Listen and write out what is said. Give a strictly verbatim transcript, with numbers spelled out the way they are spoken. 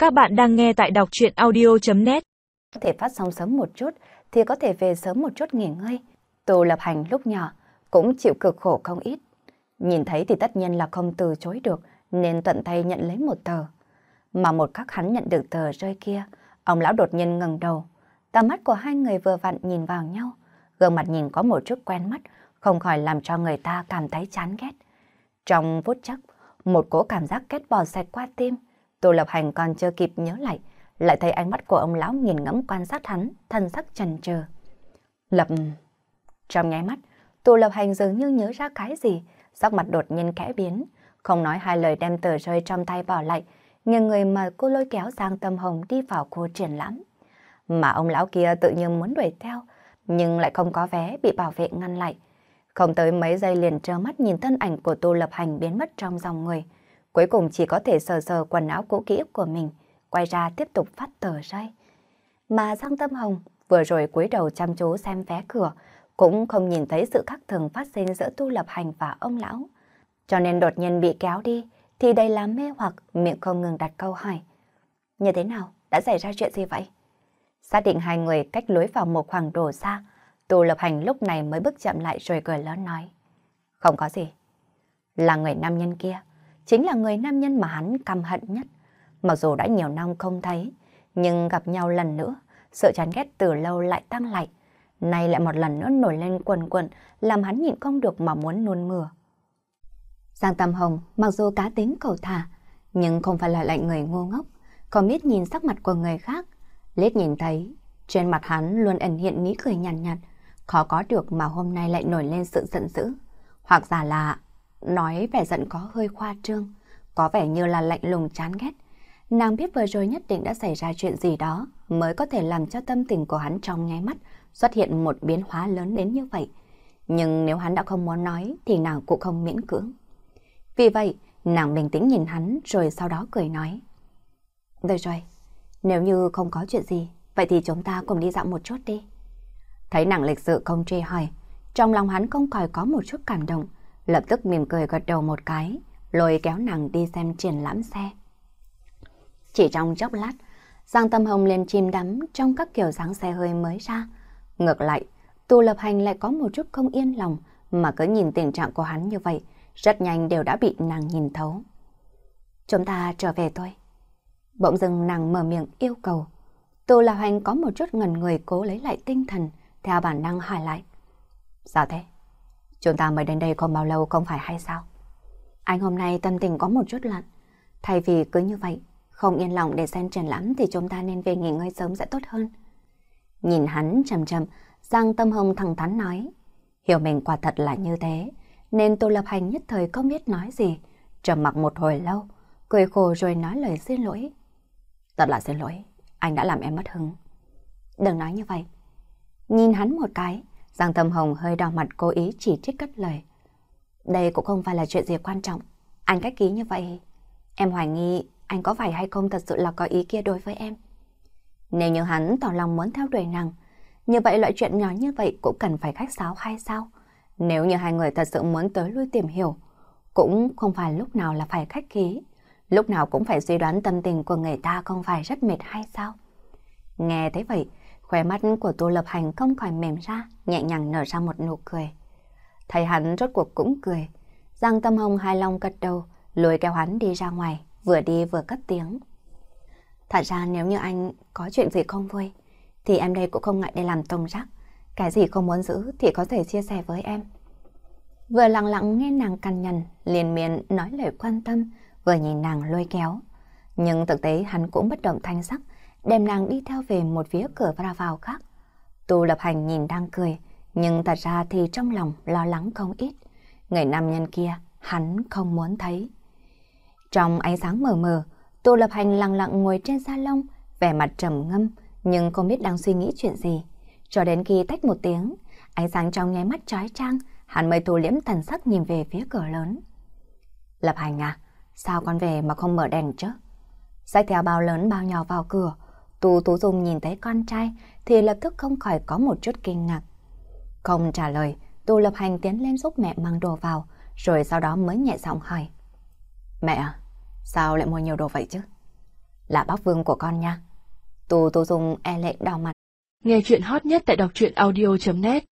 Các bạn đang nghe tại đọc truyện audio chấm net. Có thể phát xong sớm một chút thì có thể về sớm một chút nghỉ ngơi. Tô Lập Hành lúc nhỏ cũng chịu cực khổ không ít. Nhìn thấy thì tất nhiên là không từ chối được nên tận tay nhận lấy một tờ. Mà một khắc hắn nhận được tờ rơi kia, ông lão đột nhiên ngẩng đầu. Tầm mắt của hai người vừa vặn nhìn vào nhau. Gương mặt nhìn có một chút quen mắt, không khỏi làm cho người ta cảm thấy chán ghét. Trong phút chốc, một cỗ cảm giác ghét bỏ xẹt qua tim. Tô Lập Hành còn chưa kịp nhớ lại, lại thấy ánh mắt của ông lão nghiền ngẫm quan sát hắn, thân sắc chần chừ. Lập... Trong nháy mắt, Tô Lập Hành dường như nhớ ra cái gì, sắc mặt đột nhiên khẽ biến, không nói hai lời đem tờ rơi trong tay bỏ lại, nghiêng người mà cô lôi kéo Giang Tâm Hồng đi vào khu triển lãm. Mà ông lão kia tự nhiên muốn đuổi theo, nhưng lại không có vé, bị bảo vệ ngăn lại. Không tới mấy giây liền trơ mắt nhìn thân ảnh của Tô Lập Hành biến mất trong dòng người. Cuối cùng chỉ có thể sờ sờ quần áo cũ kỹ của mình, quay ra tiếp tục phát tờ rơi. Mà Giang Tâm Hồng vừa rồi cúi đầu chăm chú xem vé cửa, cũng không nhìn thấy sự khác thường phát sinh giữa Tô Lập Hành và ông lão. Cho nên đột nhiên bị kéo đi, thì đầy là mê hoặc, miệng không ngừng đặt câu hỏi. Như thế nào? Đã xảy ra chuyện gì vậy? Xác định hai người cách lối vào một khoảng đồ xa, Tô Lập Hành lúc này mới bước chậm lại rồi cười lớn nói. Không có gì. Là người nam nhân kia, chính là người nam nhân mà hắn căm hận nhất. Mặc dù đã nhiều năm không thấy, nhưng gặp nhau lần nữa, sự chán ghét từ lâu lại tăng lại. Nay lại một lần nữa nổi lên quần quần, làm hắn nhịn không được mà muốn nôn mửa. Giang Tâm Hồng mặc dù cá tính cầu thả, nhưng không phải là loại người ngu ngốc, không biết nhìn sắc mặt của người khác. Liếc nhìn thấy, trên mặt hắn luôn ẩn hiện ý cười nhàn nhạt, nhạt, khó có được mà hôm nay lại nổi lên sự giận dữ. Hoặc giả là nói vẻ giận có hơi khoa trương, có vẻ như là lạnh lùng chán ghét. Nàng biết vừa rồi nhất định đã xảy ra chuyện gì đó mới có thể làm cho tâm tình của hắn trong nháy mắt xuất hiện một biến hóa lớn đến như vậy. Nhưng nếu hắn đã không muốn nói thì nàng cũng không miễn cưỡng. Vì vậy, nàng bình tĩnh nhìn hắn rồi sau đó cười nói. Được rồi, nếu như không có chuyện gì, vậy thì chúng ta cùng đi dạo một chút đi. Thấy nàng lịch sự không truy hỏi, trong lòng hắn không khỏi có một chút cảm động, lập tức mỉm cười gật đầu một cái, lôi kéo nàng đi xem triển lãm xe. Chỉ trong chốc lát, Giang Tâm Hồng liền chìm đắm trong các kiểu dáng xe hơi mới ra. Ngược lại, Tô Lập Hành lại có một chút không yên lòng, mà cứ nhìn tình trạng của hắn như vậy, rất nhanh đều đã bị nàng nhìn thấu. Chúng ta trở về thôi. Bỗng dưng nàng mở miệng yêu cầu. Tô Lập Hành có một chút ngẩn người cố lấy lại tinh thần, theo bản năng hỏi lại. Sao thế? Chúng ta mới đến đây không bao lâu không phải hay sao? Anh hôm nay tâm tình có một chút lạnh. Thay vì cứ như vậy, không yên lòng để xem triển lãm thì chúng ta nên về nghỉ ngơi sớm sẽ tốt hơn. Nhìn hắn chầm chầm, Giang Tâm Hồng thẳng thắn nói. Hiểu mình quả thật là như thế, nên Tô Lập Hành nhất thời không biết nói gì. Trầm mặc một hồi lâu, cười khổ rồi nói lời xin lỗi. Thật là xin lỗi, anh đã làm em mất hứng. Đừng nói như vậy. Nhìn hắn một cái, Giang Tâm Hồng hơi đỏ mặt cố ý chỉ trích cất lời. Đây cũng không phải là chuyện gì quan trọng. Anh cách ký như vậy, em hoài nghi anh có phải hay không thật sự là có ý kia đối với em. Nếu như hắn tỏ lòng muốn theo đuổi nàng, như vậy loại chuyện nhỏ như vậy cũng cần phải khách sáo hay sao? Nếu như hai người thật sự muốn tới lui tìm hiểu, cũng không phải lúc nào là phải khách khí, lúc nào cũng phải suy đoán tâm tình của người ta không phải rất mệt hay sao? Nghe thế vậy, khóe mắt của Tô Lập Hành không khỏi mềm ra, nhẹ nhàng nở ra một nụ cười. Thấy hắn rốt cuộc cũng cười, Giang Tâm Hồng hài lòng gật đầu, lôi kéo hắn đi ra ngoài, vừa đi vừa cất tiếng. Thật ra nếu như anh có chuyện gì không vui, thì em đây cũng không ngại để làm tông rắc. Cái gì không muốn giữ thì có thể chia sẻ với em. Vừa lặng lặng nghe nàng cằn nhằn, liền miệng nói lời quan tâm, vừa nhìn nàng lôi kéo. Nhưng thực tế hắn cũng bất động thanh sắc, đem nàng đi theo về một phía cửa ra vào khác. Tô Lập Hành nhìn đang cười, nhưng thật ra thì trong lòng lo lắng không ít. Người nam nhân kia hắn không muốn thấy. Trong ánh sáng mờ mờ, Tô Lập Hành lặng lặng ngồi trên salon, vẻ mặt trầm ngâm, nhưng không biết đang suy nghĩ chuyện gì. Cho đến khi tách một tiếng, ánh sáng trong nháy mắt chói chang, hắn mới thu liễm thần sắc nhìn về phía cửa lớn. Lập Hành à, sao con về mà không mở đèn chứ? Xách theo bao lớn bao nhỏ vào cửa, Tú Tú Dung nhìn thấy con trai thì lập tức không khỏi có một chút kinh ngạc. Không trả lời, Tô Lập Hành tiến lên giúp mẹ mang đồ vào, rồi sau đó mới nhẹ giọng hỏi. Mẹ à, sao lại mua nhiều đồ vậy chứ? là bác Vương của con nha. Tô Tô Dung e lệ đỏ mặt. Nghe chuyện hot nhất tại đọc truyện audio chấm net